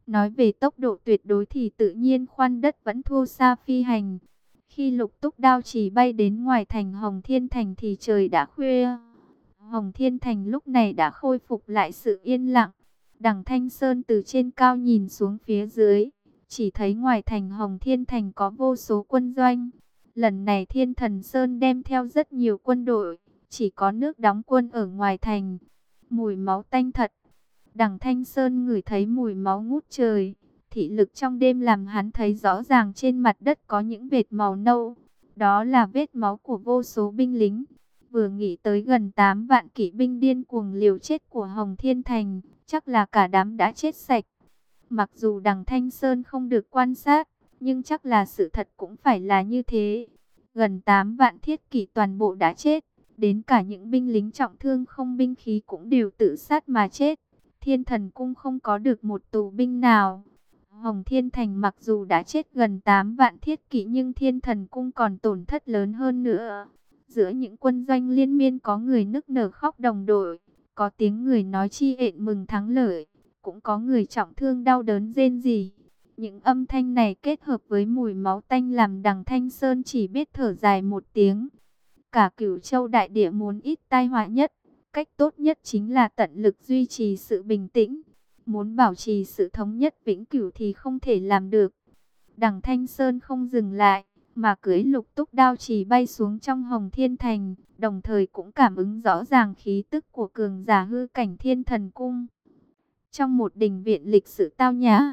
Nói về tốc độ tuyệt đối thì tự nhiên khoan đất vẫn thua xa phi hành. Khi Lục Túc Đao chỉ bay đến ngoài thành Hồng Thiên Thành thì trời đã khuya. Hồng Thiên Thành lúc này đã khôi phục lại sự yên lặng. Đằng Thanh Sơn từ trên cao nhìn xuống phía dưới, chỉ thấy ngoài thành Hồng Thiên Thành có vô số quân doanh. Lần này Thiên Thần Sơn đem theo rất nhiều quân đội, chỉ có nước đóng quân ở ngoài thành. Mùi máu tanh thật. Đằng Thanh Sơn ngửi thấy mùi máu ngút trời. Thị lực trong đêm làm hắn thấy rõ ràng trên mặt đất có những vệt màu nâu. Đó là vết máu của vô số binh lính. Vừa nghĩ tới gần 8 vạn kỵ binh điên cuồng liều chết của Hồng Thiên Thành, chắc là cả đám đã chết sạch. Mặc dù đằng Thanh Sơn không được quan sát, nhưng chắc là sự thật cũng phải là như thế. Gần 8 vạn thiết kỵ toàn bộ đã chết, đến cả những binh lính trọng thương không binh khí cũng đều tự sát mà chết. Thiên Thần Cung không có được một tù binh nào. Hồng Thiên Thành mặc dù đã chết gần 8 vạn thiết kỵ nhưng Thiên Thần Cung còn tổn thất lớn hơn nữa. Giữa những quân doanh liên miên có người nức nở khóc đồng đội, có tiếng người nói chi ện mừng thắng lợi, cũng có người trọng thương đau đớn rên rỉ. Những âm thanh này kết hợp với mùi máu tanh làm đằng Thanh Sơn chỉ biết thở dài một tiếng. Cả Cửu Châu đại địa muốn ít tai họa nhất, cách tốt nhất chính là tận lực duy trì sự bình tĩnh. Muốn bảo trì sự thống nhất vĩnh cửu thì không thể làm được. Đằng Thanh Sơn không dừng lại, mà cưỡi Lục Túc Đao chỉ bay xuống trong Hồng Thiên Thành, đồng thời cũng cảm ứng rõ ràng khí tức của cường giả hư cảnh Thiên Thần Cung. Trong một đình viện lịch sự tao nhã,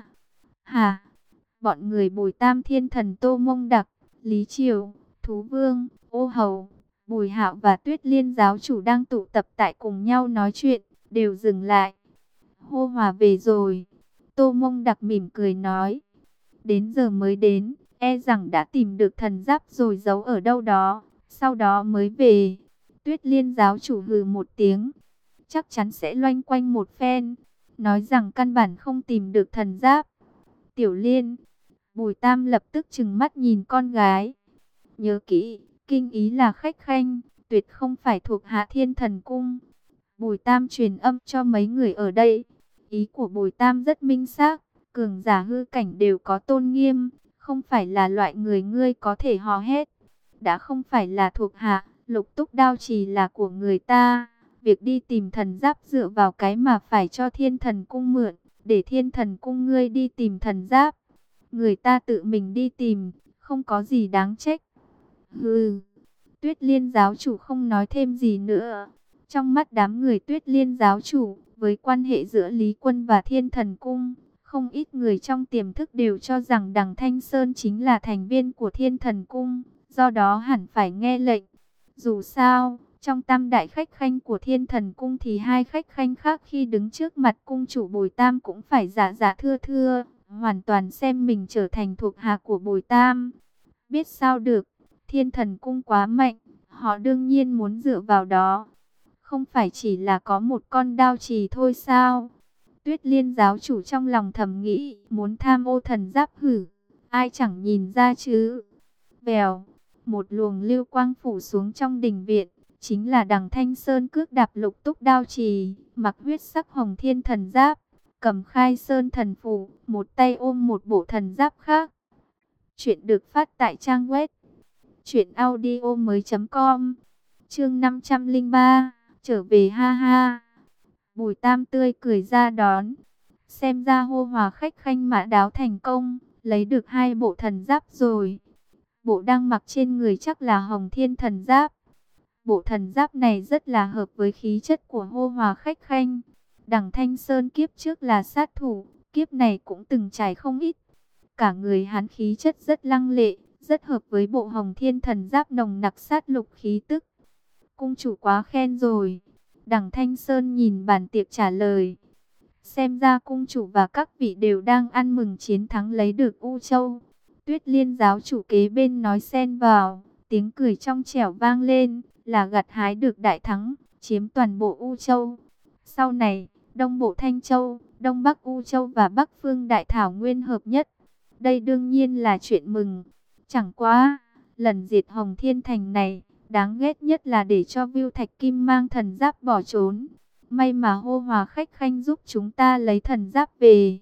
bọn người Bùi Tam Thiên Thần Tô Mông Đặc, Lý Triều, Thú Vương, Ô Hầu, Bùi Hạo và Tuyết Liên giáo chủ đang tụ tập tại cùng nhau nói chuyện, đều dừng lại. Hô Hòa về rồi. Tô Mông Đặc mỉm cười nói. Đến giờ mới đến, e rằng đã tìm được thần giáp rồi giấu ở đâu đó, sau đó mới về. Tuyết Liên giáo chủ hừ một tiếng. Chắc chắn sẽ loanh quanh một phen, nói rằng căn bản không tìm được thần giáp. Tiểu Liên, Bùi Tam lập tức trừng mắt nhìn con gái. Nhớ kỹ, kinh ý là khách khanh, tuyệt không phải thuộc hạ Thiên Thần Cung. Bùi Tam truyền âm cho mấy người ở đây. Ý của Bùi Tam rất minh xác, cường giả hư cảnh đều có tôn nghiêm, không phải là loại người ngươi có thể hò hét. Đã không phải là thuộc hạ, Lục Túc Đao chỉ là của người ta. Việc đi tìm thần giáp dựa vào cái mà phải cho Thiên Thần Cung mượn, để Thiên Thần Cung ngươi đi tìm thần giáp. Người ta tự mình đi tìm, không có gì đáng trách. Hừ, Tuyết Liên giáo chủ không nói thêm gì nữa. Trong mắt đám người Tuyết Liên giáo chủ, với quan hệ giữa Lý Quân và Thiên Thần Cung, không ít người trong tiềm thức đều cho rằng đằng Thanh Sơn chính là thành viên của Thiên Thần Cung, do đó hẳn phải nghe lệnh. Dù sao, trong tam đại khách khanh của Thiên Thần Cung thì hai khách khanh khác khi đứng trước mặt cung chủ Bùi Tam cũng phải giả giả thưa thưa, hoàn toàn xem mình trở thành thuộc hạ của Bùi Tam. Biết sao được, Thiên Thần Cung quá mạnh, họ đương nhiên muốn dựa vào đó. Không phải chỉ là có một con đao chì thôi sao? Tuyết Liên giáo chủ trong lòng thầm nghĩ, muốn tham ô thần giáp hử, ai chẳng nhìn ra chứ. Vèo, một luồng lưu quang phủ xuống trong đình viện, chính là đằng Thanh Sơn cước đạp Lục Túc Đao chì, mặc huyết sắc hồng thiên thần giáp, cầm khai sơn thần phù, một tay ôm một bộ thần giáp khác. Chuyện được phát tại trang web truyệnaudiomoi.com. Chương 503, trở về ha ha. Bùi Tam tươi cười ra đón. Xem ra Hô Hòa khách khanh mã đáo thành công, lấy được hai bộ thần giáp rồi. Bộ đang mặc trên người chắc là Hồng Thiên thần giáp. Bộ thần giáp này rất là hợp với khí chất của Hô Hòa khách khanh. Đằng Thanh Sơn kiếp trước là sát thủ, kiếp này cũng từng trải không ít. Cả người hắn khí chất rất lăng lệ, rất hợp với bộ Hồng Thiên thần giáp nồng nặc sát lục khí tức. Cung chủ quá khen rồi. Đằng Thanh Sơn nhìn bàn tiệc trả lời. Xem ra cung chủ và các vị đều đang ăn mừng chiến thắng lấy được U Châu. Tuyết Liên giáo chủ kế bên nói xen vào, tiếng cười trong trẻo vang lên, là gặt hái được đại thắng, chiếm toàn bộ U Châu. Sau này, Đông Bộ Thanh Châu, Đông Bắc U Châu và Bắc Phương Đại Thảo Nguyên hợp nhất. Đây đương nhiên là chuyện mừng. Chẳng quá, lần diệt Hồng Thiên Thành này, đáng ghét nhất là để cho Viu Thạch Kim mang thần giáp bỏ trốn. May mà Hô Hòa khách khanh giúp chúng ta lấy thần giáp về.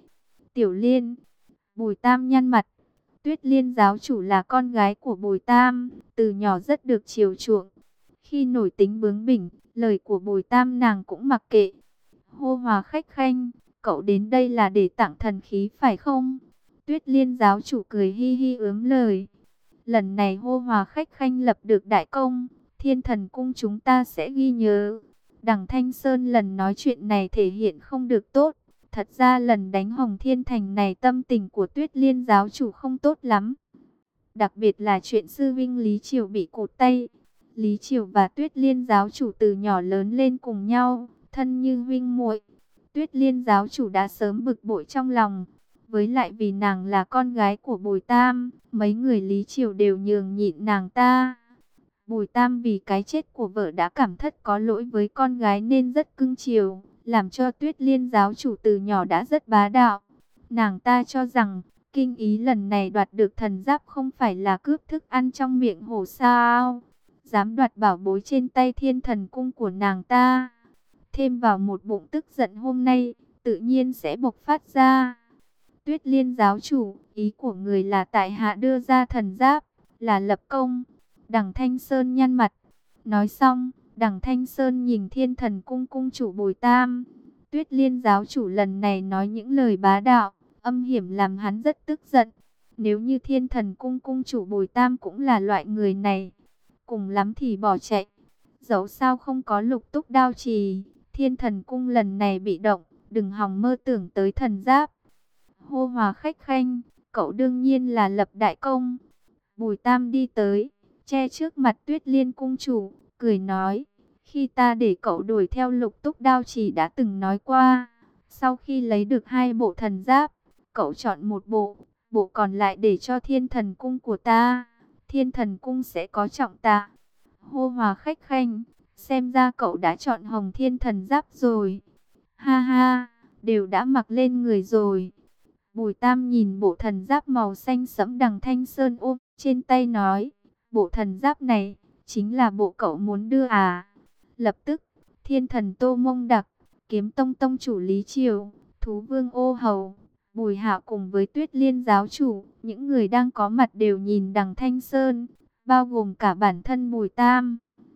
Tiểu Liên. Bùi Tam nhăn mặt. Tuyết Liên giáo chủ là con gái của Bùi Tam, từ nhỏ rất được chiều chuộng. Khi nổi tính bướng bỉnh, lời của Bùi Tam nàng cũng mặc kệ. Hô Hòa khách khanh, cậu đến đây là để tặng thần khí phải không? Tuyết Liên giáo chủ cười hi hi ướm lời. Lần này Hô Hòa khách khanh lập được đại công, Thiên Thần cung chúng ta sẽ ghi nhớ. Đằng Thanh Sơn lần nói chuyện này thể hiện không được tốt. Thật ra lần đánh Hồng Thiên Thành này tâm tình của Tuyết Liên giáo chủ không tốt lắm. Đặc biệt là chuyện sư vinh Lý Triều bị cụt tay. Lý Triều và Tuyết Liên giáo chủ từ nhỏ lớn lên cùng nhau, thân như huynh muội. Tuyết Liên giáo chủ đã sớm bực bội trong lòng. Với lại vì nàng là con gái của Bùi Tam, mấy người Lý Triều đều nhường nhịn nàng ta. Bùi Tam vì cái chết của vợ đã cảm thất có lỗi với con gái nên rất cưng chiều, làm cho Tuyết Liên giáo chủ từ nhỏ đã rất bá đạo. Nàng ta cho rằng, kinh ý lần này đoạt được thần giáp không phải là cướp thức ăn trong miệng hổ sao. Dám đoạt bảo bối trên tay Thiên Thần cung của nàng ta. Thêm vào một bụng tức giận hôm nay, tự nhiên sẽ bộc phát ra. Tuyết Liên giáo chủ, ý của người là tại hạ đưa ra thần giáp, là lập công. Đằng Thanh Sơn nhăn mặt. Nói xong, Đằng Thanh Sơn nhìn Thiên Thần cung cung chủ Bùi Tam. Tuyết Liên giáo chủ lần này nói những lời bá đạo, âm hiểm làm hắn rất tức giận. Nếu như Thiên Thần cung cung chủ Bùi Tam cũng là loại người này, cùng lắm thì bỏ chạy. Dẫu sao không có Lục Túc đao trì, Thiên Thần cung lần này bị động, đừng hòng mơ tưởng tới thần giáp. Hô Hòa khách khanh, cậu đương nhiên là lập đại công. Bùi Tam đi tới, che trước mặt Tuyết Liên cung chủ, cười nói, khi ta để cậu đuổi theo Lục Túc đao chỉ đã từng nói qua, sau khi lấy được 2 bộ thần giáp, cậu chọn một bộ, bộ còn lại để cho Thiên Thần cung của ta, Thiên Thần cung sẽ có trọng tạ. Hô Hòa khách khanh, xem ra cậu đã chọn Hồng Thiên thần giáp rồi. Ha ha, đều đã mặc lên người rồi. Bùi Tam nhìn bộ thần giáp màu xanh sẫm Đằng Thanh Sơn ôm trên tay nói, bộ thần giáp này chính là bộ cậu muốn đưa à? Lập tức, Thiên Thần Tô Mông Đặc, Kiếm Tông tông chủ Lý Triều, Thú Vương Ô Hầu, Bùi Hạo cùng với Tuyết Liên giáo chủ, những người đang có mặt đều nhìn Đằng Thanh Sơn, bao gồm cả bản thân Bùi Tam.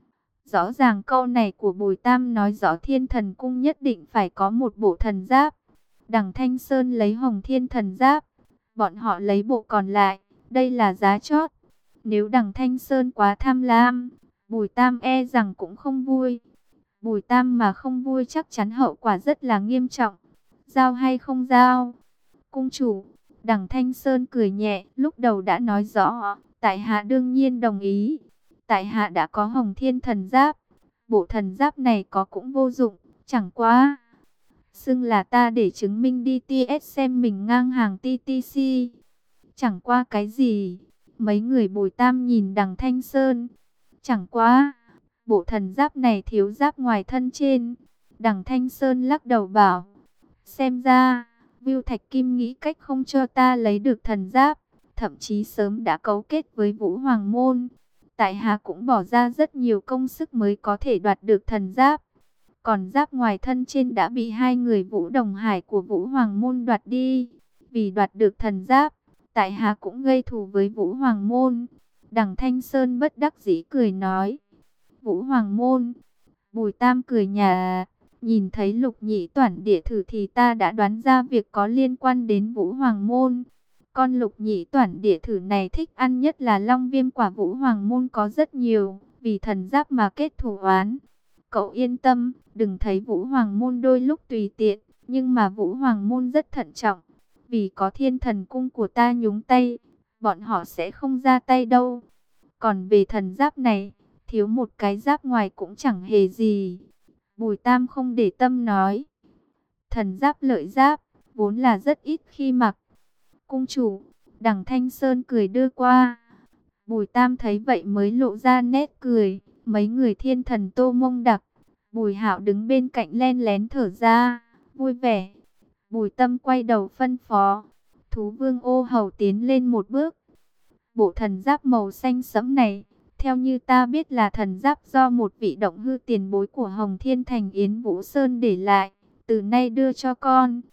Rõ ràng câu này của Bùi Tam nói rõ Thiên Thần cung nhất định phải có một bộ thần giáp. Đằng Thanh Sơn lấy Hồng Thiên thần giáp, bọn họ lấy bộ còn lại, đây là giá chót. Nếu Đằng Thanh Sơn quá tham lam, Bùi Tam e rằng cũng không vui. Bùi Tam mà không vui chắc chắn hậu quả rất là nghiêm trọng. Giao hay không giao? Cung chủ, Đằng Thanh Sơn cười nhẹ, lúc đầu đã nói rõ, tại hạ đương nhiên đồng ý. Tại hạ đã có Hồng Thiên thần giáp, bộ thần giáp này có cũng vô dụng, chẳng quá. Xưng là ta để chứng minh DTS xem mình ngang hàng TTC. Chẳng qua cái gì? Mấy người Bùi Tam nhìn Đằng Thanh Sơn. Chẳng quá, bộ thần giáp này thiếu giáp ngoài thân trên. Đằng Thanh Sơn lắc đầu bảo, xem ra, Viu Thạch Kim nghĩ cách không cho ta lấy được thần giáp. Thậm chí sớm đã cấu kết với Vũ Hoàng Môn. Tại hạ cũng bỏ ra rất nhiều công sức mới có thể đoạt được thần giáp. Còn giáp ngoài thân trên đã bị 2 người Vũ Đồng Hải của Vũ Hoàng Môn đoạt đi. Vì đoạt được thần giáp, tại hạ cũng gây thù với Vũ Hoàng Môn. Đằng Thanh Sơn bất đắc dĩ cười nói, Vũ Hoàng Môn. Bùi Tam cười nhạt, nhìn thấy Lục Nhĩ Toản địa thử thì ta đã đoán ra việc có liên quan đến Vũ Hoàng Môn. Con Lục Nhĩ Toản địa thử này thích ăn nhất là long viêm quả. Vũ Hoàng Môn có rất nhiều, vì thần giáp mà kết thù oán. Cậu yên tâm, đừng thấy Vũ Hoàng Môn đôi lúc tùy tiện, nhưng mà Vũ Hoàng Môn rất thận trọng. Vì có Thiên Thần cung của ta nhúng tay, bọn họ sẽ không ra tay đâu. Còn về thần giáp này, thiếu một cái giáp ngoài cũng chẳng hề gì. Bùi Tam không để tâm nói, thần giáp lợi giáp, vốn là rất ít khi mặc. Cung chủ, Đằng Thanh Sơn cười đưa qua. Bùi Tam thấy vậy mới lộ ra nét cười. Mấy người Thiên Thần Tô Mông Đặc, Bùi Hạo đứng bên cạnh len lén thở ra, vui vẻ. Bùi Tâm quay đầu phân phó, Thú Vương Ô Hầu tiến lên một bước. Bộ thần giáp màu xanh sẫm này, theo như ta biết là thần giáp do một vị động hư tiền bối của Hồng Thiên Thành Yến Vũ Sơn để lại, từ nay đưa cho con.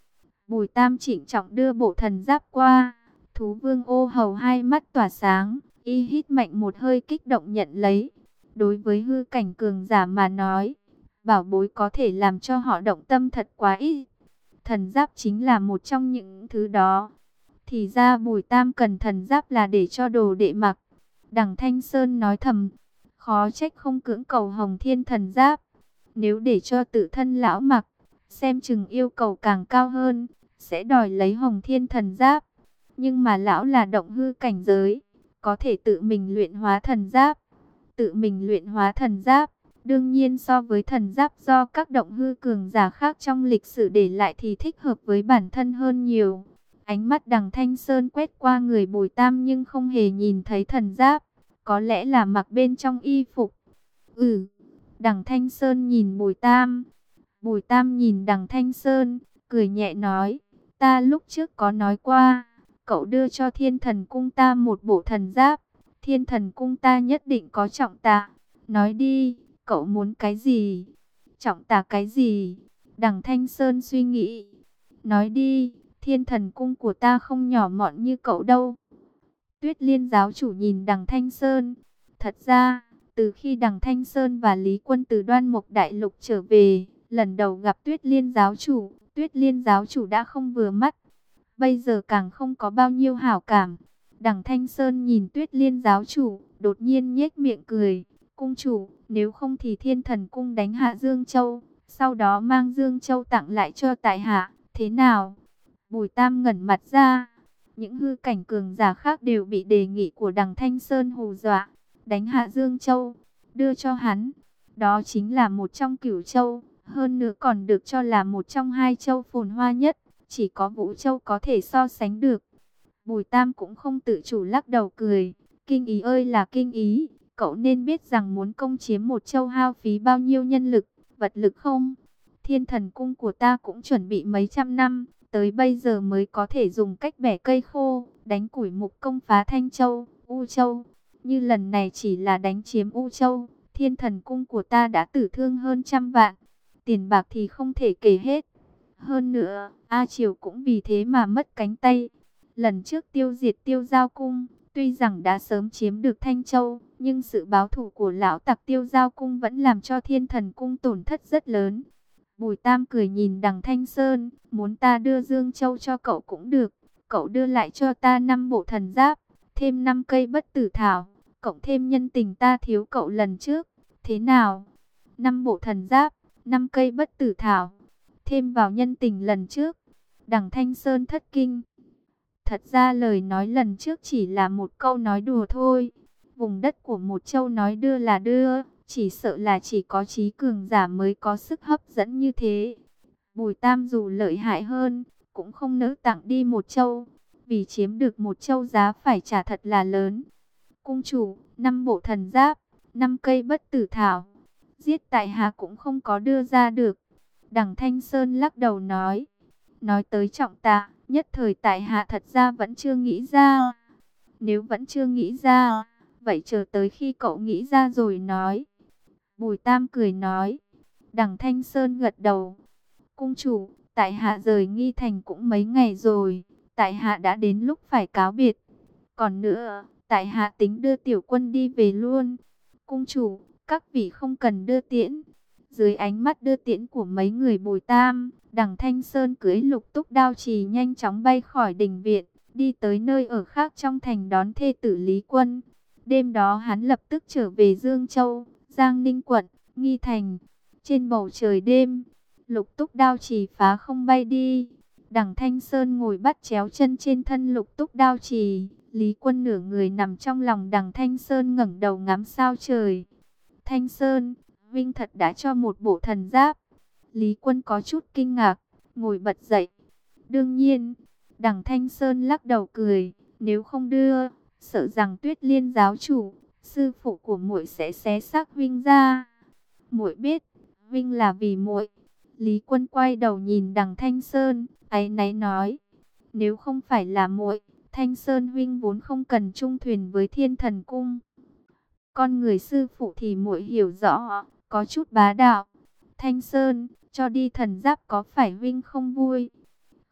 Bùi Tam trịnh trọng đưa bộ thần giáp qua. Thú vương ô hầu hai mắt tỏa sáng, y hít mạnh một hơi kích động nhận lấy. Đối với hư cảnh cường giả mà nói, bảo bối có thể làm cho họ động tâm thật quá ít. Thần giáp chính là một trong những thứ đó. Thì ra Bùi Tam cần thần giáp là để cho đồ đệ mặc. Đằng Thanh Sơn nói thầm, khó trách không cưỡng cầu Hồng Thiên thần giáp. Nếu để cho tự thân lão mặc, xem chừng yêu cầu càng cao hơn, sẽ đòi lấy Hồng Thiên thần giáp. Nhưng mà lão là động hư cảnh giới, có thể tự mình luyện hóa thần giáp. Tự mình luyện hóa thần giáp, đương nhiên so với thần giáp do các động hư cường giả khác trong lịch sử để lại thì thích hợp với bản thân hơn nhiều. Ánh mắt Đằng Thanh Sơn quét qua người Bùi Tam nhưng không hề nhìn thấy thần giáp, có lẽ là mặc bên trong y phục. Đằng Thanh Sơn nhìn Bùi Tam. Bùi Tam nhìn Đằng Thanh Sơn, cười nhẹ nói, ta lúc trước có nói qua, cậu đưa cho Thiên Thần Cung ta một bộ thần giáp, Thiên Thần Cung ta nhất định có trọng tạ. Nói đi, cậu muốn cái gì? Trọng tạ cái gì? Đằng Thanh Sơn suy nghĩ. Nói đi, Thiên Thần Cung của ta không nhỏ mọn như cậu đâu. Tuyết Liên giáo chủ nhìn Đằng Thanh Sơn. Thật ra, từ khi Đằng Thanh Sơn và Lý Quân từ Đoan Mộc Đại Lục trở về, lần đầu gặp Tuyết Liên giáo chủ đã không vừa mắt. Bây giờ càng không có bao nhiêu hảo cảm. Đằng Thanh Sơn nhìn Tuyết Liên giáo chủ, đột nhiên nhếch miệng cười. Cung chủ, nếu không thì Thiên Thần Cung đánh hạ Dương Châu, sau đó mang Dương Châu tặng lại cho tại hạ, thế nào? Bùi Tam ngẩn mặt ra. Những hư cảnh cường giả khác đều bị đề nghị của Đằng Thanh Sơn hù dọa. Đánh hạ Dương Châu, đưa cho hắn. Đó chính là một trong cửu châu, hơn nữa còn được cho là một trong hai châu phồn hoa nhất. Chỉ có Vũ Châu có thể so sánh được. Bùi Tam cũng không tự chủ lắc đầu cười. Kinh ý ơi là kinh ý. Cậu nên biết rằng muốn công chiếm một châu hao phí bao nhiêu nhân lực, vật lực không? Thiên Thần Cung của ta cũng chuẩn bị mấy trăm năm, tới bây giờ mới có thể dùng cách bẻ cây khô, đánh củi mục công phá Thanh Châu, U Châu. Như lần này chỉ là đánh chiếm U Châu, Thiên Thần Cung của ta đã tử thương hơn trăm vạn. Tiền bạc thì không thể kể hết. Hơn nữa, A Triều cũng vì thế mà mất cánh tay. Lần trước tiêu diệt Tiêu Giao Cung, tuy rằng đã sớm chiếm được Thanh Châu, nhưng sự báo thù của lão tặc Tiêu Giao Cung vẫn làm cho Thiên Thần Cung tổn thất rất lớn. Bùi Tam cười nhìn Đằng Thanh Sơn, muốn ta đưa Dương Châu cho cậu cũng được. Cậu đưa lại cho ta 5 bộ thần giáp, thêm 5 cây bất tử thảo, cộng thêm nhân tình ta thiếu cậu lần trước. Thế nào? 5 bộ thần giáp, 5 cây bất tử thảo, thêm vào nhân tình lần trước. Đằng Thanh Sơn thất kinh. Thật ra lời nói lần trước chỉ là một câu nói đùa thôi. Vùng đất của một châu nói đưa là đưa, chỉ sợ là chỉ có trí cường giả mới có sức hấp dẫn như thế. Bùi Tam dù lợi hại hơn, cũng không nỡ tặng đi một châu, vì chiếm được một châu giá phải trả thật là lớn. Cung chủ, 5 bộ thần giáp, 5 cây bất tử thảo, giết tại hạ cũng không có đưa ra được. Đằng Thanh Sơn lắc đầu nói tới trọng tạ, nhất thời tại hạ thật ra vẫn chưa nghĩ ra. Nếu vẫn chưa nghĩ ra, vậy chờ tới khi cậu nghĩ ra rồi nói. Bùi Tam cười nói. Đằng Thanh Sơn gật đầu. Cung chủ, tại hạ rời Nghi Thành cũng mấy ngày rồi, tại hạ đã đến lúc phải cáo biệt. Còn nữa, tại hạ tính đưa tiểu quân đi về luôn. Cung chủ, các vị không cần đưa tiễn. Dưới ánh mắt đưa tiễn của mấy người Bùi Tam, Đằng Thanh Sơn cưỡi Lục Túc Đao Trì nhanh chóng bay khỏi đình viện, đi tới nơi ở khác trong thành đón thê tử Lý Quân. Đêm đó hắn lập tức trở về Dương Châu, Giang Ninh quận, Nghi Thành. Trên bầu trời đêm, Lục Túc Đao Trì phá không bay đi. Đằng Thanh Sơn ngồi bắt chéo chân trên thân Lục Túc Đao Trì. Lý Quân nửa người nằm trong lòng Đằng Thanh Sơn ngẩng đầu ngắm sao trời. Thanh Sơn, Vinh thật đã cho một bộ thần giáp. Lý Quân có chút kinh ngạc, ngồi bật dậy. Đương nhiên, Đằng Thanh Sơn lắc đầu cười, nếu không đưa, sợ rằng Tuyết Liên giáo chủ, sư phụ của muội sẽ xé xác Vinh ra. Muội biết, Vinh là vì muội. Lý Quân quay đầu nhìn Đằng Thanh Sơn, áy náy nói, nếu không phải là muội, Thanh Sơn Vinh vốn không cần chung thuyền với Thiên Thần Cung. Con người sư phụ thì muội hiểu rõ, có chút bá đạo. Thanh Sơn, cho đi thần giáp có phải Vinh không vui?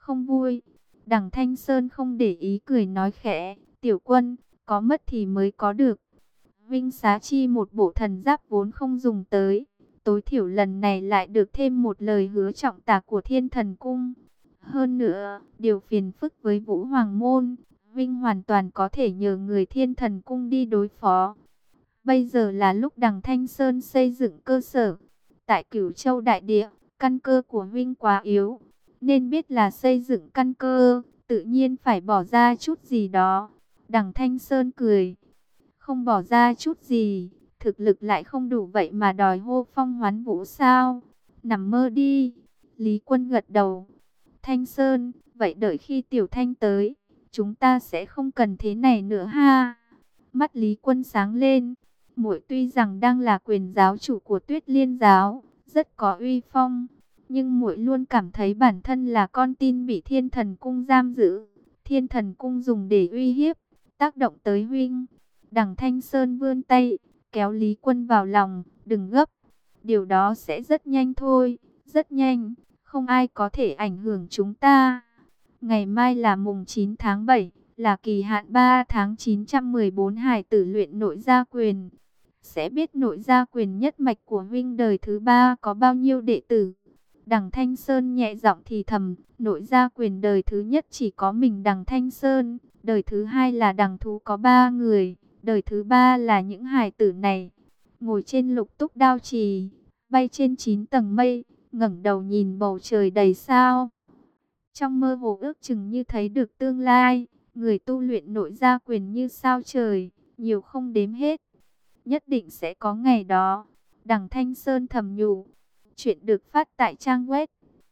không vui. Đằng Thanh Sơn không để ý, cười nói khẽ, tiểu quân, có mất thì mới có được. Vinh xá chi một bộ thần giáp vốn không dùng tới, tối thiểu lần này lại được thêm một lời hứa trọng tả của Thiên Thần Cung. Hơn nữa, điều phiền phức với Vũ Hoàng Môn, Vinh hoàn toàn có thể nhờ người Thiên Thần Cung đi đối phó. Bây giờ là lúc đằng Thanh Sơn xây dựng cơ sở. Tại Cửu Châu Đại Địa, căn cơ của Vinh quá yếu, nên biết là xây dựng căn cơ, tự nhiên phải bỏ ra chút gì đó. Đằng Thanh Sơn cười, không bỏ ra chút gì, thực lực lại không đủ vậy mà đòi hô phong hoán vũ sao? Nằm mơ đi. Lý Quân gật đầu. Thanh Sơn, vậy đợi khi Tiểu Thanh tới, chúng ta sẽ không cần thế này nữa ha. Mắt Lý Quân sáng lên. Muội tuy rằng đang là quyền giáo chủ của Tuyết Liên giáo, rất có uy phong, nhưng muội luôn cảm thấy bản thân là con tin bị Thiên Thần Cung giam giữ. Thiên Thần Cung dùng để uy hiếp, tác động tới huynh. Đằng Thanh Sơn vươn tay, kéo Lý Quân vào lòng, đừng gấp. Điều đó sẽ rất nhanh thôi, rất nhanh, không ai có thể ảnh hưởng chúng ta. Ngày mai là mùng 9 tháng 7, là kỳ hạn 3 tháng 914 hải tử luyện nội gia quyền. Sẽ biết nội gia quyền nhất mạch của huynh đời thứ 3 có bao nhiêu đệ tử. Đằng Thanh Sơn nhẹ giọng thì thầm, nội gia quyền đời thứ nhất chỉ có mình đằng Thanh Sơn, đời thứ 2 là đằng Thú có 3 người, đời thứ 3 là những hài tử này. Ngồi trên lục túc đao trì, bay trên 9 tầng mây, ngẩng đầu nhìn bầu trời đầy sao. Trong mơ hồ ước chừng như thấy được tương lai, người tu luyện nội gia quyền như sao trời, nhiều không đếm hết. Nhất định sẽ có ngày đó. Đằng Thanh Sơn thầm nhủ. Chuyện được phát tại trang web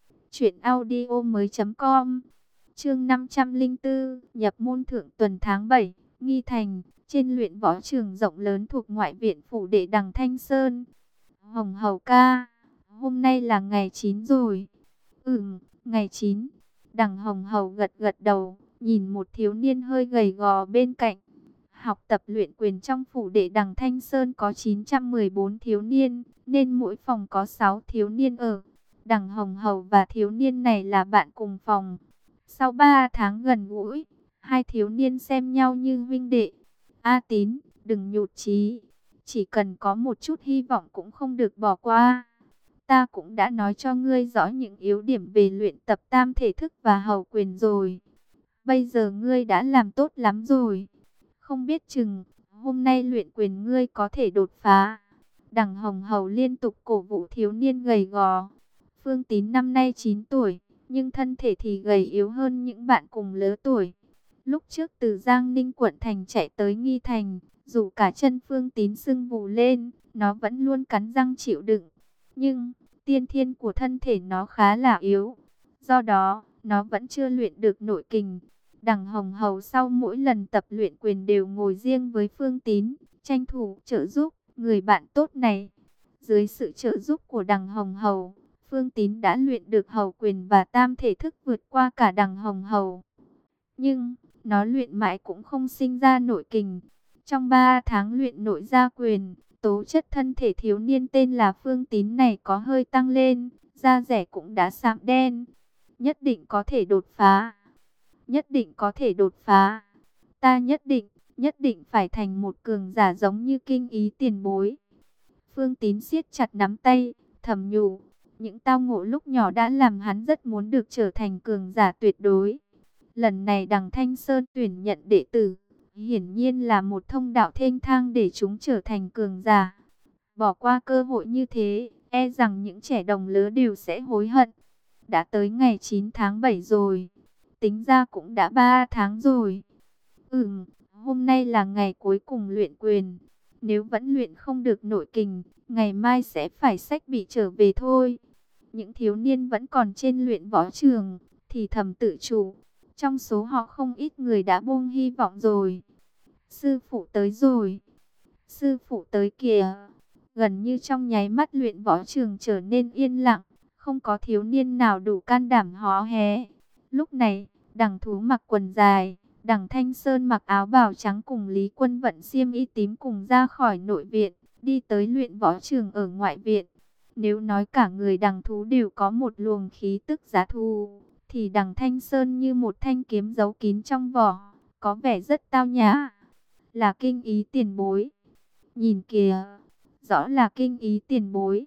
truyệnaudiomoi.com. Chương 504, nhập môn thượng tuần tháng 7, Nghi Thành, trên luyện võ trường rộng lớn thuộc ngoại viện phủ đệ đằng Thanh Sơn. Hồng Hầu ca, hôm nay là ngày 9 rồi. Ngày 9. Đằng Hồng Hầu gật gật đầu, nhìn một thiếu niên hơi gầy gò bên cạnh. Học tập luyện quyền trong phủ đệ đằng Thanh Sơn có 914 thiếu niên, nên mỗi phòng có 6 thiếu niên ở. Đằng Hồng Hầu và thiếu niên này là bạn cùng phòng. Sau 3 tháng gần gũi, hai thiếu niên xem nhau như huynh đệ. A Tín, đừng nhụt chí, chỉ cần có một chút hy vọng cũng không được bỏ qua. Ta cũng đã nói cho ngươi rõ những yếu điểm về luyện tập tam thể thức và hầu quyền rồi. Bây giờ ngươi đã làm tốt lắm rồi. Không biết chừng, hôm nay luyện quyền ngươi có thể đột phá. Đằng Hồng Hầu liên tục cổ vũ thiếu niên gầy gò. Phương Tín năm nay 9 tuổi, nhưng thân thể thì gầy yếu hơn những bạn cùng lứa tuổi. Lúc trước từ Giang Ninh quận thành chạy tới Nghi Thành, dù cả chân Phương Tín sưng vù lên, nó vẫn luôn cắn răng chịu đựng. Nhưng, tiên thiên của thân thể nó khá là yếu. Do đó, nó vẫn chưa luyện được nội kình. Đằng Hồng Hầu sau mỗi lần tập luyện quyền đều ngồi riêng với Phương Tín, tranh thủ trợ giúp người bạn tốt này. Dưới sự trợ giúp của đằng Hồng Hầu, Phương Tín đã luyện được hầu quyền và tam thể thức vượt qua cả đằng Hồng Hầu. Nhưng, nó luyện mãi cũng không sinh ra nội kình. Trong 3 tháng luyện nội gia quyền, tố chất thân thể thiếu niên tên là Phương Tín này có hơi tăng lên, da rẻ cũng đã sạm đen. Nhất định có thể đột phá. Nhất định có thể đột phá. Ta nhất định phải thành một cường giả giống như kinh ý tiền bối. Phương Tín siết chặt nắm tay, thầm nhủ. Những tao ngộ lúc nhỏ đã làm hắn rất muốn được trở thành cường giả tuyệt đối. Lần này đằng Thanh Sơn tuyển nhận đệ tử, hiển nhiên là một thông đạo thênh thang để chúng trở thành cường giả. Bỏ qua cơ hội như thế, e rằng những trẻ đồng lứa đều sẽ hối hận. Đã tới ngày 9 tháng 7 rồi, tính ra cũng đã 3 tháng rồi. Hôm nay là ngày cuối cùng luyện quyền. Nếu vẫn luyện không được nội kình, ngày mai sẽ phải xách bị trở về thôi. Những thiếu niên vẫn còn trên luyện võ trường, thì thầm tự chủ. Trong số họ không ít người đã buông hy vọng rồi. Sư phụ tới rồi. Sư phụ tới kìa. Gần như trong nháy mắt luyện võ trường trở nên yên lặng. Không có thiếu niên nào đủ can đảm hó hé. Lúc này, đằng Thú mặc quần dài, đằng Thanh Sơn mặc áo bào trắng cùng Lý Quân vận xiêm y tím cùng ra khỏi nội viện, đi tới luyện võ trường ở ngoại viện. Nếu nói cả người đằng Thú đều có một luồng khí tức giá thú, thì đằng Thanh Sơn như một thanh kiếm giấu kín trong vỏ, có vẻ rất tao nhã. Là Kinh Ý tiền bối. Nhìn kìa, rõ là Kinh Ý tiền bối.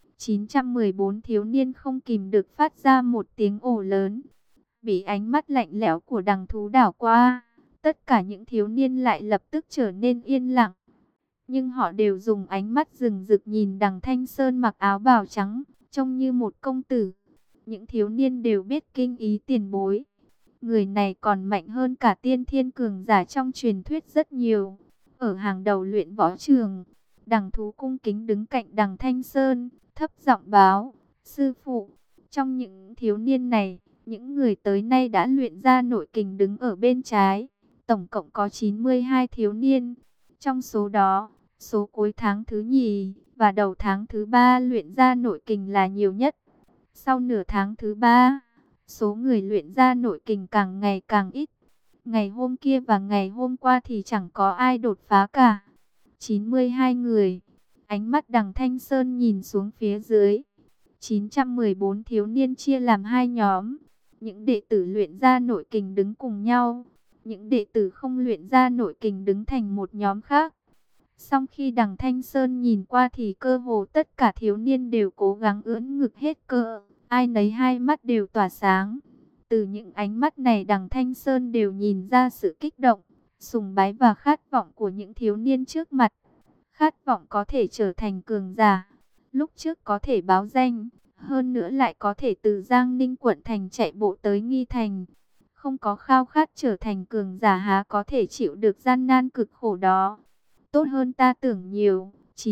914 thiếu niên không kìm được phát ra một tiếng ồ lớn. Bị ánh mắt lạnh lẽo của đằng thú đảo qua, tất cả những thiếu niên lại lập tức trở nên yên lặng. Nhưng họ đều dùng ánh mắt rừng rực nhìn đằng Thanh Sơn mặc áo bào trắng, trông như một công tử. Những thiếu niên đều biết Kinh Ý tiền bối. Người này còn mạnh hơn cả tiên thiên cường giả trong truyền thuyết rất nhiều. Ở hàng đầu luyện võ trường, đằng thú cung kính đứng cạnh đằng Thanh Sơn, thấp giọng báo, sư phụ, trong những thiếu niên này, những người tới nay đã luyện ra nội kình đứng ở bên trái. Tổng cộng có 92 thiếu niên. Trong số đó, số cuối tháng thứ nhì và đầu tháng thứ ba luyện ra nội kình là nhiều nhất. Sau nửa tháng thứ ba, số người luyện ra nội kình càng ngày càng ít. Ngày hôm kia và ngày hôm qua thì chẳng có ai đột phá cả. 92 người. Ánh mắt đằng Thanh Sơn nhìn xuống phía dưới. 914 thiếu niên chia làm hai nhóm. Những đệ tử luyện ra nội kình đứng cùng nhau. Những đệ tử không luyện ra nội kình đứng thành một nhóm khác. Sau khi đằng Thanh Sơn nhìn qua thì cơ hồ tất cả thiếu niên đều cố gắng ưỡn ngực hết cỡ. Ai nấy hai mắt đều tỏa sáng. Từ những ánh mắt này đằng Thanh Sơn đều nhìn ra sự kích động, sùng bái và khát vọng của những thiếu niên trước mặt. Khát vọng có thể trở thành cường giả. Lúc trước có thể báo danh, hơn nữa lại có thể từ Giang Ninh quận thành chạy bộ tới Nghi Thành. Không có khao khát trở thành cường giả há có thể chịu được gian nan cực khổ đó. Tốt hơn ta tưởng nhiều.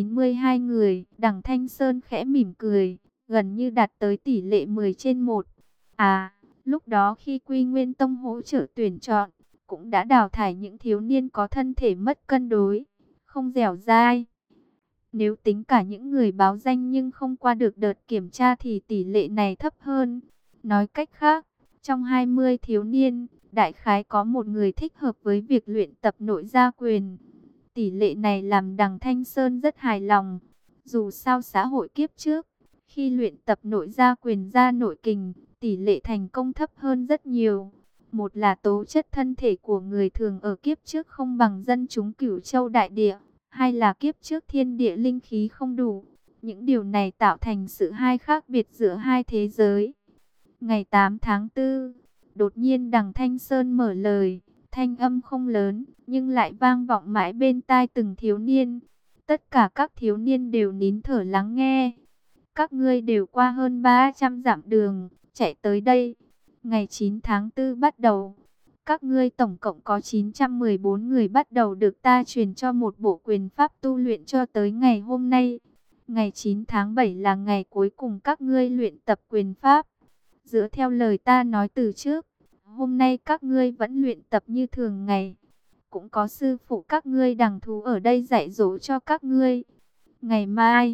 92 người, đằng Thanh Sơn khẽ mỉm cười, gần như đạt tới tỷ lệ 10/1. À, lúc đó khi Quy Nguyên Tông hỗ trợ tuyển chọn, cũng đã đào thải những thiếu niên có thân thể mất cân đối, không dẻo dai. Nếu tính cả những người báo danh nhưng không qua được đợt kiểm tra thì tỷ lệ này thấp hơn. Nói cách khác, trong 20 thiếu niên, đại khái có một người thích hợp với việc luyện tập nội gia quyền. Tỷ lệ này làm đằng Thanh Sơn rất hài lòng. Dù sao xã hội kiếp trước, khi luyện tập nội gia quyền ra nội kình, tỷ lệ thành công thấp hơn rất nhiều. Một là tố chất thân thể của người thường ở kiếp trước không bằng dân chúng Cửu Châu đại địa. Hai là kiếp trước thiên địa linh khí không đủ. Những điều này tạo thành sự khác biệt giữa hai thế giới. Ngày 8 tháng 4, đột nhiên đằng Thanh Sơn mở lời. Thanh âm không lớn, nhưng lại vang vọng mãi bên tai từng thiếu niên. Tất cả các thiếu niên đều nín thở lắng nghe. Các ngươi đều qua hơn 300 dặm đường, chạy tới đây. Ngày 9 tháng 4 bắt đầu. Các ngươi tổng cộng có 914 người bắt đầu được ta truyền cho một bộ quyền pháp tu luyện cho tới ngày hôm nay. Ngày 9 tháng 7 là ngày cuối cùng các ngươi luyện tập quyền pháp. Dựa theo lời ta nói từ trước, hôm nay các ngươi vẫn luyện tập như thường ngày. Cũng có sư phụ các ngươi đằng thú ở đây dạy dỗ cho các ngươi. Ngày mai,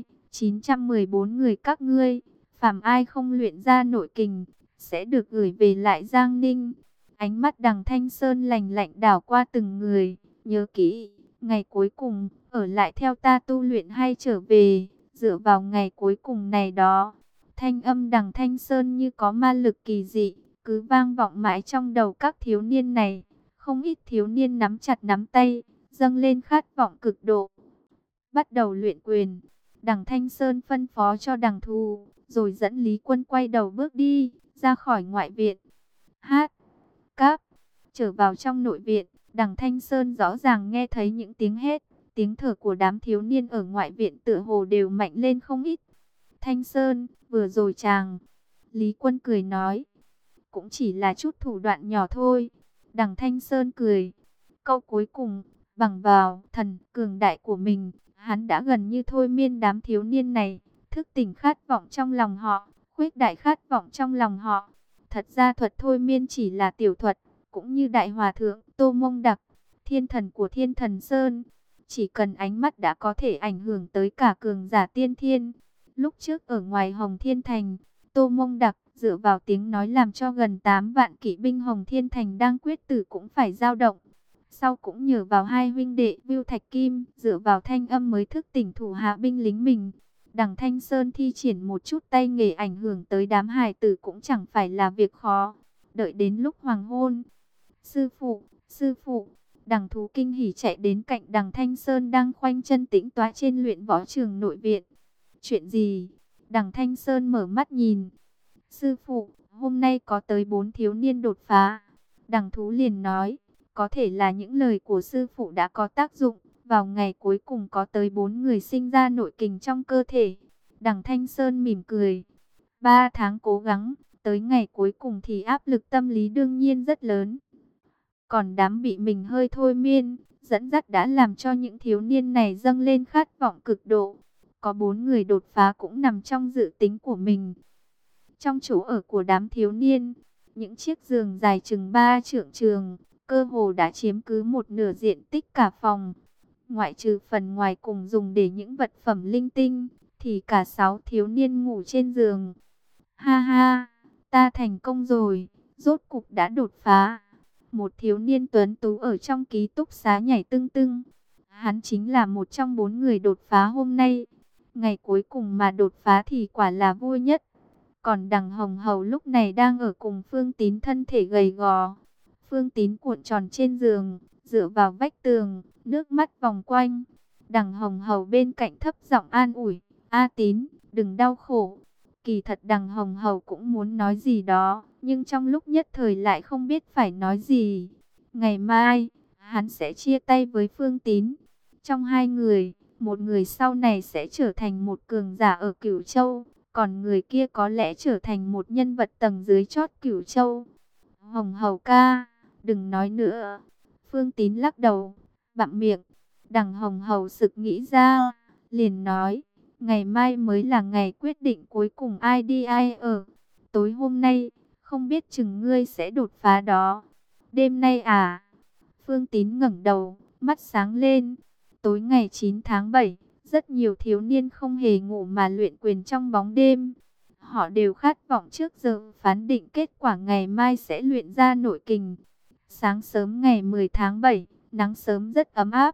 914 người các ngươi, phàm ai không luyện ra nội kình, sẽ được gửi về lại Giang Ninh. Ánh mắt đằng Thanh Sơn lạnh lạnh đảo qua từng người. Nhớ kỹ, ngày cuối cùng, ở lại theo ta tu luyện hay trở về, dựa vào ngày cuối cùng này đó. Thanh âm đằng Thanh Sơn như có ma lực kỳ dị, cứ vang vọng mãi trong đầu các thiếu niên này. Không ít thiếu niên nắm chặt nắm tay, dâng lên khát vọng cực độ. Bắt đầu luyện quyền, đằng Thanh Sơn phân phó cho đằng Thù, rồi dẫn Lý Quân quay đầu bước đi, ra khỏi ngoại viện. Hát, cáp, trở vào trong nội viện, đằng Thanh Sơn rõ ràng nghe thấy những tiếng hét, tiếng thở của đám thiếu niên ở ngoại viện tựa hồ đều mạnh lên không ít. Thanh Sơn, vừa rồi chàng. Lý Quân cười nói, cũng chỉ là chút thủ đoạn nhỏ thôi. Đằng Thanh Sơn cười. Câu cuối cùng, bằng vào thần cường đại của mình, hắn đã gần như thôi miên đám thiếu niên này, thức tỉnh khát vọng trong lòng họ, khuếch đại khát vọng trong lòng họ. Thật ra thuật thôi miên chỉ là tiểu thuật, cũng như Đại Hòa Thượng Tô Mông Đặc, thiên thần của Thiên Thần Sơn. Chỉ cần ánh mắt đã có thể ảnh hưởng tới cả cường giả tiên thiên. Lúc trước ở ngoài Hồng Thiên Thành, Tô Mông Đặc dựa vào tiếng nói làm cho gần 8 vạn kỵ binh Hồng Thiên Thành đang quyết tử cũng phải dao động. Sau cũng nhờ vào hai huynh đệ Vưu Thạch Kim, dựa vào thanh âm mới thức tỉnh thủ hạ binh lính mình. Đằng Thanh Sơn thi triển một chút tay nghề ảnh hưởng tới đám hài tử cũng chẳng phải là việc khó. đợi đến lúc hoàng hôn. Sư phụ, Đằng Thú kinh hỉ chạy đến cạnh Đằng Thanh Sơn đang khoanh chân tĩnh tọa trên luyện võ trường nội viện. Chuyện gì? Đằng Thanh Sơn mở mắt nhìn. Sư phụ, hôm nay có tới 4 thiếu niên đột phá. Đằng Thú liền nói, có thể là những lời của sư phụ đã có tác dụng. Vào ngày cuối cùng có tới 4 người sinh ra nội kình trong cơ thể. Đằng Thanh Sơn mỉm cười. 3 tháng cố gắng, tới ngày cuối cùng thì áp lực tâm lý đương nhiên rất lớn. Còn đám bị mình hơi thôi miên, dẫn dắt đã làm cho những thiếu niên này dâng lên khát vọng cực độ. Có 4 người đột phá cũng nằm trong dự tính của mình. Trong chỗ ở của đám thiếu niên, những chiếc giường dài chừng 3 trượng trường, cơ hồ đã chiếm cứ một nửa diện tích cả phòng. Ngoại trừ phần ngoài cùng dùng để những vật phẩm linh tinh, thì cả 6 thiếu niên ngủ trên giường. Ha ha, ta thành công rồi, rốt cục đã đột phá. Một thiếu niên tuấn tú ở trong ký túc xá nhảy tưng tưng. Hắn chính là một trong 4 người đột phá hôm nay. Ngày cuối cùng mà đột phá thì quả là vui nhất. Còn Đằng Hồng Hầu lúc này đang ở cùng Phương Tín, thân thể gầy gò. Phương Tín cuộn tròn trên giường, dựa vào vách tường, nước mắt vòng quanh. Đằng Hồng Hầu bên cạnh thấp giọng an ủi, A Tín, đừng đau khổ. Kỳ thật Đằng Hồng Hầu cũng muốn nói gì đó, nhưng trong lúc nhất thời lại không biết phải nói gì. Ngày mai, hắn sẽ chia tay với Phương Tín. Trong 2 người, một người sau này sẽ trở thành một cường giả ở Cửu Châu, còn người kia có lẽ trở thành một nhân vật tầng dưới chót Cửu Châu. Hồng Hầu ca, đừng nói nữa. Phương Tín lắc đầu, bặm miệng. Đằng Hồng Hầu sực nghĩ ra, liền nói, ngày mai mới là ngày quyết định cuối cùng ai đi ai ở. Tối hôm nay, không biết chừng ngươi sẽ đột phá đó. Đêm nay à? Phương Tín ngẩng đầu, mắt sáng lên. Tối ngày 9 tháng 7, rất nhiều thiếu niên không hề ngủ mà luyện quyền trong bóng đêm. Họ đều khát vọng trước giờ phán định kết quả ngày mai sẽ luyện ra nội kình. Sáng sớm ngày 10 tháng 7, nắng sớm rất ấm áp.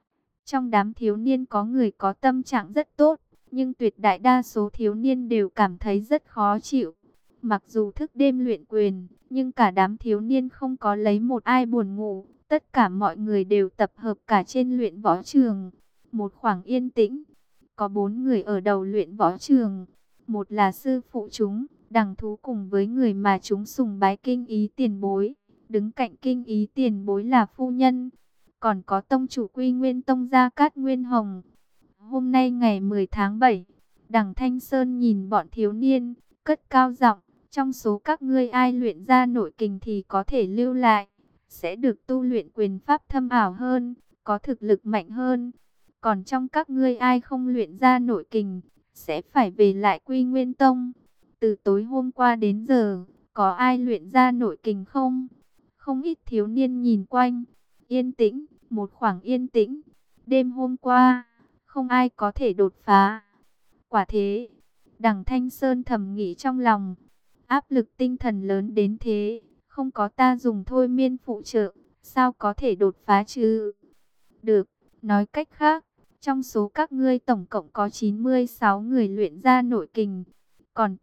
Trong đám thiếu niên có người có tâm trạng rất tốt, nhưng tuyệt đại đa số thiếu niên đều cảm thấy rất khó chịu. Mặc dù thức đêm luyện quyền, nhưng cả đám thiếu niên không có lấy một ai buồn ngủ. Tất cả mọi người đều tập hợp cả trên luyện võ trường. Một khoảng yên tĩnh, có 4 người ở đầu luyện võ trường. Một là sư phụ chúng, Đằng Thú cùng với người mà chúng sùng bái Kinh Ý tiền bối. Đứng cạnh Kinh Ý tiền bối là phu nhân. Còn có tông chủ Quy Nguyên Tông Gia Cát Nguyên Hồng. Hôm nay ngày 10 tháng 7, Đằng Thanh Sơn nhìn bọn thiếu niên, cất cao giọng, trong số các ngươi ai luyện ra nội kình thì có thể lưu lại, sẽ được tu luyện quyền pháp thâm ảo hơn, có thực lực mạnh hơn. Còn trong các ngươi ai không luyện ra nội kình, sẽ phải về lại Quy Nguyên Tông. Từ tối hôm qua đến giờ, có ai luyện ra nội kình không? Không ít thiếu niên nhìn quanh. Yên tĩnh, một khoảng yên tĩnh. Đêm hôm qua, không ai có thể đột phá. Quả thế, Đằng Thanh Sơn thầm nghĩ trong lòng. Áp lực tinh thần lớn đến thế, không có ta dùng thôi miên phụ trợ, sao có thể đột phá chứ? Được, nói cách khác, trong số các ngươi tổng cộng có 96 người luyện ra nội kình. Còn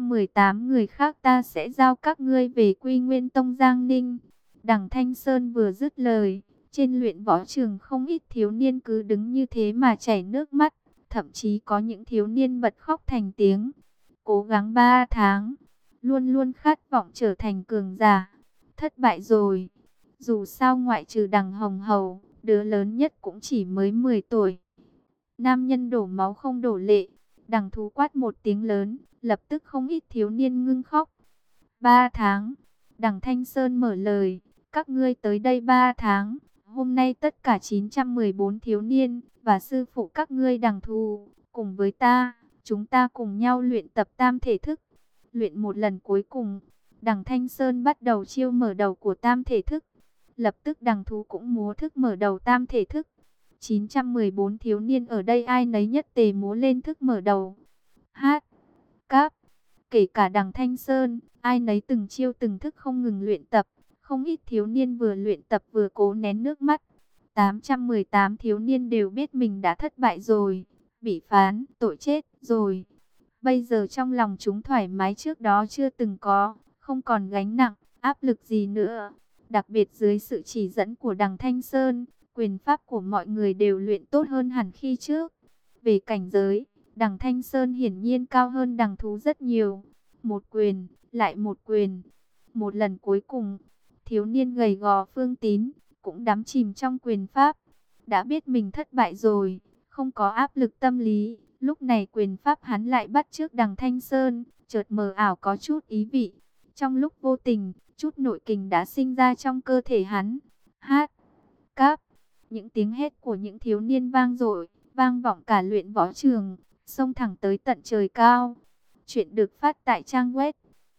818 người khác ta sẽ giao các ngươi về Quy Nguyên Tông Giang Ninh. Đằng Thanh Sơn vừa dứt lời, trên luyện võ trường không ít thiếu niên cứ đứng như thế mà chảy nước mắt. Thậm chí có những thiếu niên bật khóc thành tiếng. Cố gắng 3 tháng, luôn luôn khát vọng trở thành cường giả. Thất bại rồi. Dù sao ngoại trừ Đằng Hồng Hầu, đứa lớn nhất cũng chỉ mới 10 tuổi. Nam nhân đổ máu không đổ lệ. Đằng Thú quát một tiếng lớn, lập tức không ít thiếu niên ngưng khóc. 3 tháng, Đằng Thanh Sơn mở lời, các ngươi tới đây 3 tháng. Hôm nay tất cả 914 thiếu niên và sư phụ các ngươi Đằng Thú, cùng với ta, chúng ta cùng nhau luyện tập tam thể thức. Luyện một lần cuối cùng, Đằng Thanh Sơn bắt đầu chiêu mở đầu của tam thể thức. Lập tức Đằng Thú cũng múa thức mở đầu tam thể thức. 914 thiếu niên ở đây ai nấy nhất tề múa lên thức mở đầu. Hát, cáp, kể cả Đằng Thanh Sơn, ai nấy từng chiêu từng thức không ngừng luyện tập. Không ít thiếu niên vừa luyện tập vừa cố nén nước mắt. 818 thiếu niên đều biết mình đã thất bại rồi, bị phán tội chết rồi. Bây giờ trong lòng chúng thoải mái trước đó chưa từng có, không còn gánh nặng, áp lực gì nữa. Đặc biệt dưới sự chỉ dẫn của Đằng Thanh Sơn, quyền pháp của mọi người đều luyện tốt hơn hẳn khi trước. Về cảnh giới, Đằng Thanh Sơn hiển nhiên cao hơn Đằng Thú rất nhiều. Một quyền, lại một quyền. Một lần cuối cùng, thiếu niên gầy gò Phương Tín cũng đắm chìm trong quyền pháp. Đã biết mình thất bại rồi, không có áp lực tâm lý. Lúc này quyền pháp hắn lại bắt chước Đằng Thanh Sơn, chợt mờ ảo có chút ý vị. Trong lúc vô tình, chút nội kình đã sinh ra trong cơ thể hắn. Hát, cáp, những tiếng hét của những thiếu niên vang dội, vang vọng cả luyện võ trường, xông thẳng tới tận trời cao. Chuyện được phát tại trang web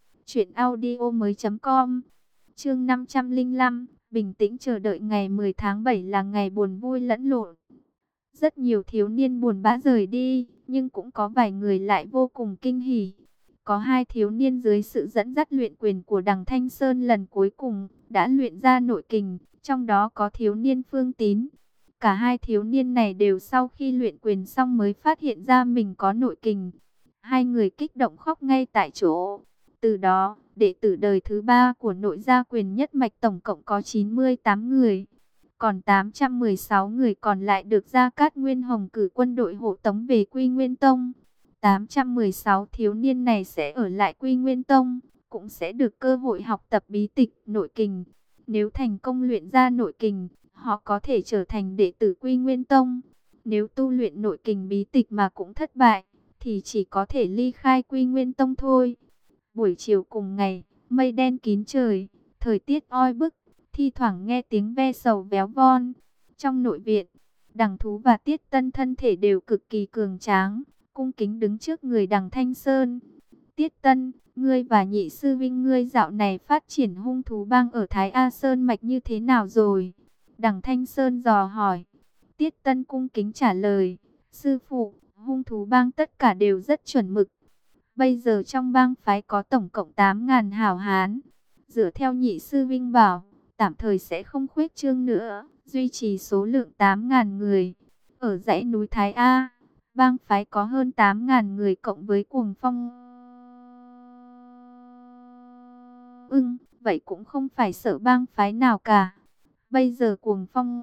truyệnaudiomoi.com. Chương 505, bình tĩnh chờ đợi ngày 10 tháng 7 là ngày buồn vui lẫn lộn. Rất nhiều thiếu niên buồn bã rời đi, nhưng cũng có vài người lại vô cùng kinh hỉ. Có hai thiếu niên dưới sự dẫn dắt luyện quyền của Đằng Thanh Sơn lần cuối cùng đã luyện ra nội kình, trong đó có thiếu niên Phương Tín. Cả hai thiếu niên này đều sau khi luyện quyền xong mới phát hiện ra mình có nội kình. Hai người kích động khóc ngay tại chỗ. Từ đó, đệ tử đời thứ ba của nội gia quyền nhất mạch tổng cộng có 98 người. Còn 816 người còn lại được Gia Cát Nguyên Hồng cử quân đội hộ tống về Quy Nguyên Tông. 816 thiếu niên này sẽ ở lại Quy Nguyên Tông, cũng sẽ được cơ hội học tập bí tịch nội kình. Nếu thành công luyện ra nội kình, họ có thể trở thành đệ tử Quy Nguyên Tông. Nếu tu luyện nội kình bí tịch mà cũng thất bại, thì chỉ có thể ly khai Quy Nguyên Tông thôi. Buổi chiều cùng ngày, mây đen kín trời, thời tiết oi bức, thi thoảng nghe tiếng ve sầu véo von. Trong nội viện, Đằng Thú và Tiết Tân thân thể đều cực kỳ cường tráng, cung kính đứng trước người Đằng Thanh Sơn. Tiết Tân, ngươi và nhị sư vinh ngươi dạo này phát triển hung thú bang ở Thái A Sơn Mạch như thế nào rồi? Đằng Thanh Sơn dò hỏi. Tiết Tân cung kính trả lời, sư phụ, hung thú bang tất cả đều rất chuẩn mực. Bây giờ trong bang phái có tổng cộng 8.000 hảo hán. Dựa theo nhị sư vinh bảo, tạm thời sẽ không khuếch trương nữa, duy trì số lượng 8.000 người. Ở dãy núi Thái A, bang phái có hơn 8.000 người cộng với Cuồng Phong Ưng, vậy cũng không phải sợ bang phái nào cả. Bây giờ Cuồng Phong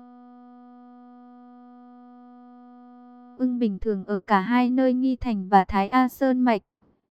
Ưng bình thường ở cả hai nơi Nghi Thành và Thái A Sơn Mạch.